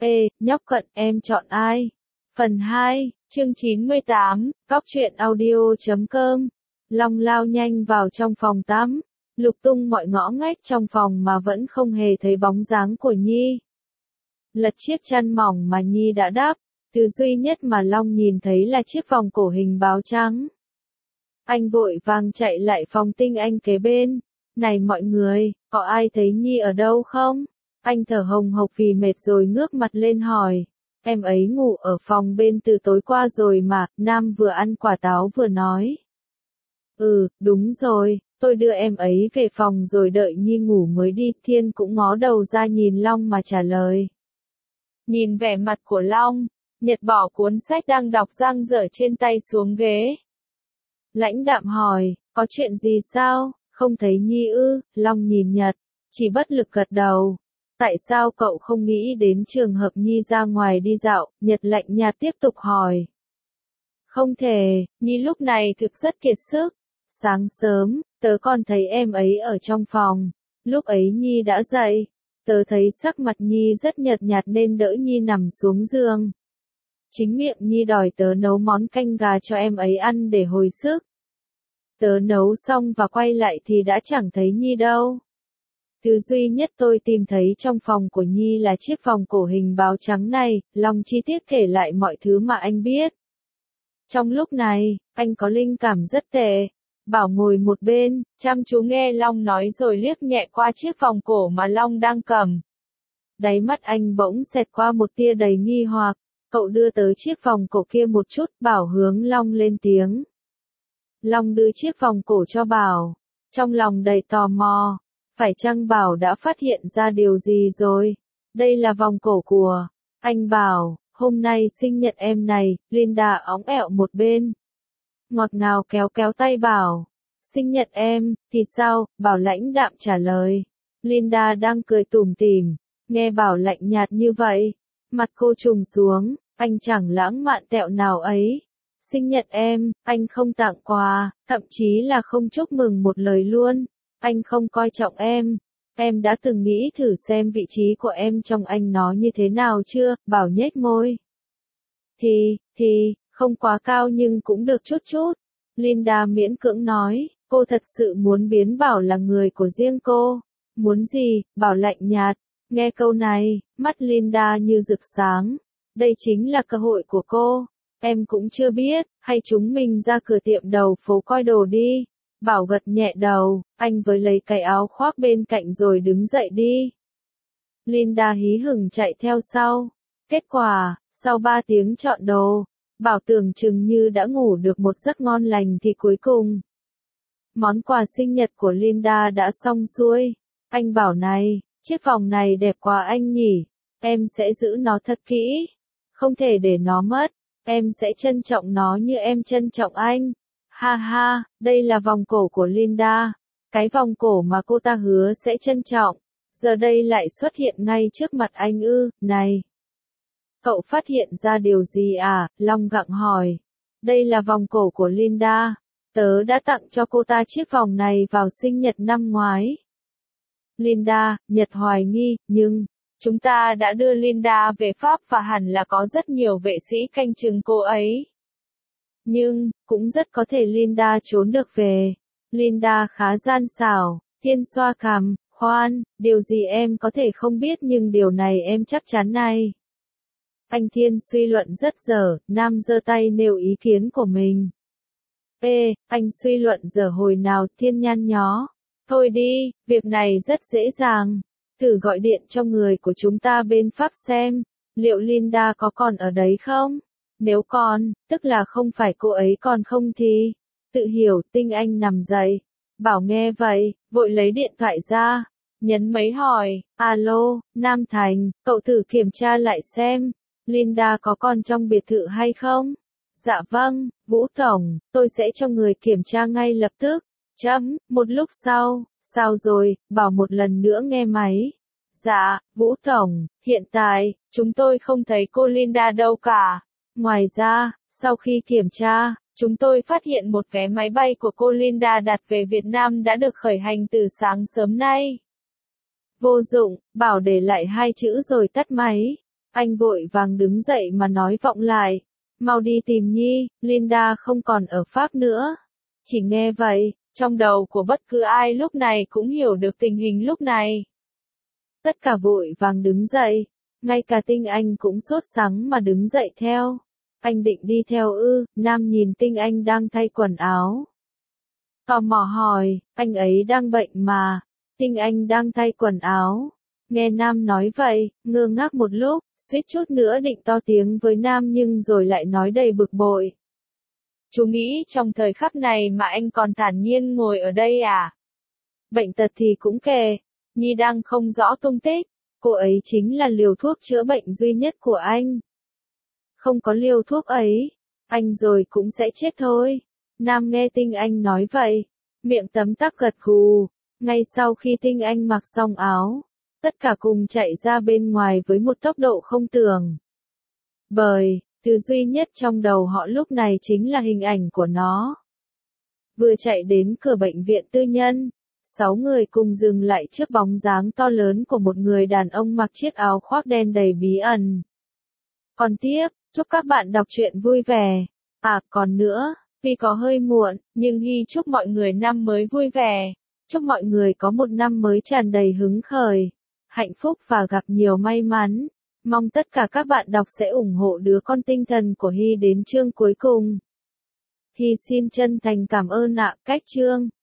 Ê, nhóc cận, em chọn ai? Phần 2, chương 98, Cóc truyện audio.com. Long lao nhanh vào trong phòng tắm, lục tung mọi ngõ ngách trong phòng mà vẫn không hề thấy bóng dáng của Nhi. Lật chiếc chăn mỏng mà Nhi đã đắp, thứ duy nhất mà Long nhìn thấy là chiếc vòng cổ hình báo trắng. Anh vội vàng chạy lại phòng Tinh Anh kế bên. Này mọi người, có ai thấy Nhi ở đâu không? Anh thở hồng hộc vì mệt rồi ngước mặt lên hỏi. Em ấy ngủ ở phòng bên từ tối qua rồi mà, Nam vừa ăn quả táo vừa nói. Ừ, đúng rồi, tôi đưa em ấy về phòng rồi đợi Nhi ngủ mới đi. Thiên cũng ngó đầu ra nhìn Long mà trả lời. Nhìn vẻ mặt của Long, Nhật bỏ cuốn sách đang đọc dang dở trên tay xuống ghế. Lãnh đạm hỏi, có chuyện gì sao? Không thấy Nhi ư? Long nhìn Nhật, chỉ bất lực gật đầu. Tại sao cậu không nghĩ đến trường hợp Nhi ra ngoài đi dạo? Nhật lạnh nhạt tiếp tục hỏi. Không thể, Nhi lúc này thực rất kiệt sức. Sáng sớm, tớ còn thấy em ấy ở trong phòng. Lúc ấy Nhi đã dậy. Tớ thấy sắc mặt Nhi rất nhợt nhạt nên đỡ Nhi nằm xuống giường. Chính miệng Nhi đòi tớ nấu món canh gà cho em ấy ăn để hồi sức. Tớ nấu xong và quay lại thì đã chẳng thấy Nhi đâu. Thứ duy nhất tôi tìm thấy trong phòng của Nhi là chiếc vòng cổ hình báo trắng này. Long chi tiết kể lại mọi thứ mà anh biết. Trong lúc này, anh có linh cảm rất tệ. Bảo ngồi một bên, chăm chú nghe Long nói rồi liếc nhẹ qua chiếc vòng cổ mà Long đang cầm. Đáy mắt anh bỗng xẹt qua một tia đầy nghi hoặc. Cậu đưa tới chiếc vòng cổ kia một chút, Bảo hướng Long lên tiếng. Long đưa chiếc vòng cổ cho Bảo, trong lòng đầy tò mò. Phải chăng Bảo đã phát hiện ra điều gì rồi? Đây là vòng cổ của anh Bảo, hôm nay sinh nhật em này. Linda óng ẹo một bên. Ngọt ngào kéo kéo tay Bảo. Sinh nhật em, thì sao? Bảo lãnh đạm trả lời. Linda đang cười tủm tỉm, nghe Bảo lạnh nhạt như vậy. Mặt cô trùng xuống, anh chẳng lãng mạn tẹo nào ấy. Sinh nhật em, anh không tặng quà, thậm chí là không chúc mừng một lời luôn. Anh không coi trọng em. Em đã từng nghĩ thử xem vị trí của em trong anh nó như thế nào chưa? Bảo nhếch môi. Thì, không quá cao nhưng cũng được chút chút. Linda miễn cưỡng nói, cô thật sự muốn biến Bảo là người của riêng cô. Muốn gì? Bảo lạnh nhạt. Nghe câu này, mắt Linda như rực sáng. Đây chính là cơ hội của cô. Em cũng chưa biết, hay chúng mình ra cửa tiệm đầu phố coi đồ đi. Bảo gật nhẹ đầu, anh với lấy cái áo khoác bên cạnh rồi đứng dậy đi. Linda hí hửng chạy theo sau. Kết quả, sau 3 tiếng chọn đồ, Bảo tưởng chừng như đã ngủ được một giấc ngon lành thì cuối cùng. Món quà sinh nhật của Linda đã xong xuôi. Anh bảo này, chiếc vòng này đẹp quá anh nhỉ, em sẽ giữ nó thật kỹ. Không thể để nó mất, em sẽ trân trọng nó như em trân trọng anh. Ha ha, đây là vòng cổ của Linda. Cái vòng cổ mà cô ta hứa sẽ trân trọng. Giờ đây lại xuất hiện ngay trước mặt anh ư, này. Cậu phát hiện ra điều gì à? Long gặng hỏi. Đây là vòng cổ của Linda. Tớ đã tặng cho cô ta chiếc vòng này vào sinh nhật năm ngoái. Linda, Nhật hoài nghi, nhưng chúng ta đã đưa Linda về Pháp và hẳn là có rất nhiều vệ sĩ canh chừng cô ấy. Nhưng, cũng rất có thể Linda trốn được về. Linda khá gian xảo. Thiên xoa cằm, khoan, điều gì em có thể không biết nhưng điều này em chắc chắn này. Anh Thiên suy luận rất dở, Nam giơ tay nêu ý kiến của mình. Ê, anh suy luận dở hồi nào? Thiên nhăn nhó. Thôi đi, việc này rất dễ dàng. Thử gọi điện cho người của chúng ta bên Pháp xem, liệu Linda có còn ở đấy không? Nếu còn, tức là không phải cô ấy còn không thì. Tự hiểu, Tinh Anh nằm dậy. Bảo nghe vậy, vội lấy điện thoại ra. Nhấn mấy hỏi, alo, Nam Thành, cậu thử kiểm tra lại xem. Linda có còn trong biệt thự hay không? Dạ vâng, Vũ Tổng, tôi sẽ cho người kiểm tra ngay lập tức. Một lúc sau, sao rồi? Bảo một lần nữa nghe máy. Dạ, Vũ Tổng, hiện tại, chúng tôi không thấy cô Linda đâu cả. Ngoài ra, sau khi kiểm tra, chúng tôi phát hiện một vé máy bay của cô Linda đặt về Việt Nam đã được khởi hành từ sáng sớm nay. Vô dụng, Bảo để lại 2 chữ rồi tắt máy. Anh vội vàng đứng dậy mà nói vọng lại. Mau đi tìm Nhi, Linda không còn ở Pháp nữa. Chỉ nghe vậy, trong đầu của bất cứ ai lúc này cũng hiểu được tình hình lúc này. Tất cả vội vàng đứng dậy, ngay cả Tinh Anh cũng sốt sắng mà đứng dậy theo. Anh định đi theo ư? Nam nhìn Tinh Anh đang thay quần áo. Tò mò hỏi, anh ấy đang bệnh mà. Tinh Anh đang thay quần áo. Nghe Nam nói vậy, ngơ ngác một lúc, suýt chút nữa định to tiếng với Nam nhưng rồi lại nói đầy bực bội. Chú nghĩ trong thời khắc này mà anh còn thản nhiên ngồi ở đây à? Bệnh tật thì cũng kệ, Nhi đang không rõ tung tích, cô ấy chính là liều thuốc chữa bệnh duy nhất của anh. Không có liều thuốc ấy, anh rồi cũng sẽ chết thôi. Nam nghe Tinh Anh nói vậy, miệng tấm tắc gật gù. Ngay sau khi Tinh Anh mặc xong áo, tất cả cùng chạy ra bên ngoài với một tốc độ không tưởng. Bởi, thứ duy nhất trong đầu họ lúc này chính là hình ảnh của nó. Vừa chạy đến cửa bệnh viện tư nhân, 6 người cùng dừng lại trước bóng dáng to lớn của một người đàn ông mặc chiếc áo khoác đen đầy bí ẩn. Còn tiếp, chúc các bạn đọc truyện vui vẻ. À, còn nữa, tuy có hơi muộn, nhưng Hy chúc mọi người năm mới vui vẻ. Chúc mọi người có một năm mới tràn đầy hứng khởi, hạnh phúc và gặp nhiều may mắn. Mong tất cả các bạn đọc sẽ ủng hộ đứa con tinh thần của Hy đến chương cuối cùng. Hy xin chân thành cảm ơn ạ. Cách chương